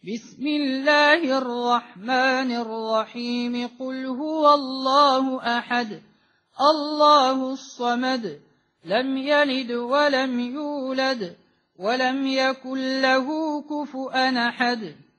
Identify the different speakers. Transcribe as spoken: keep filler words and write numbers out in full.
Speaker 1: بسم الله الرحمن الرحيم قل هو الله أحد الله الصمد لم يلد ولم يولد ولم يكن له كفؤا أحد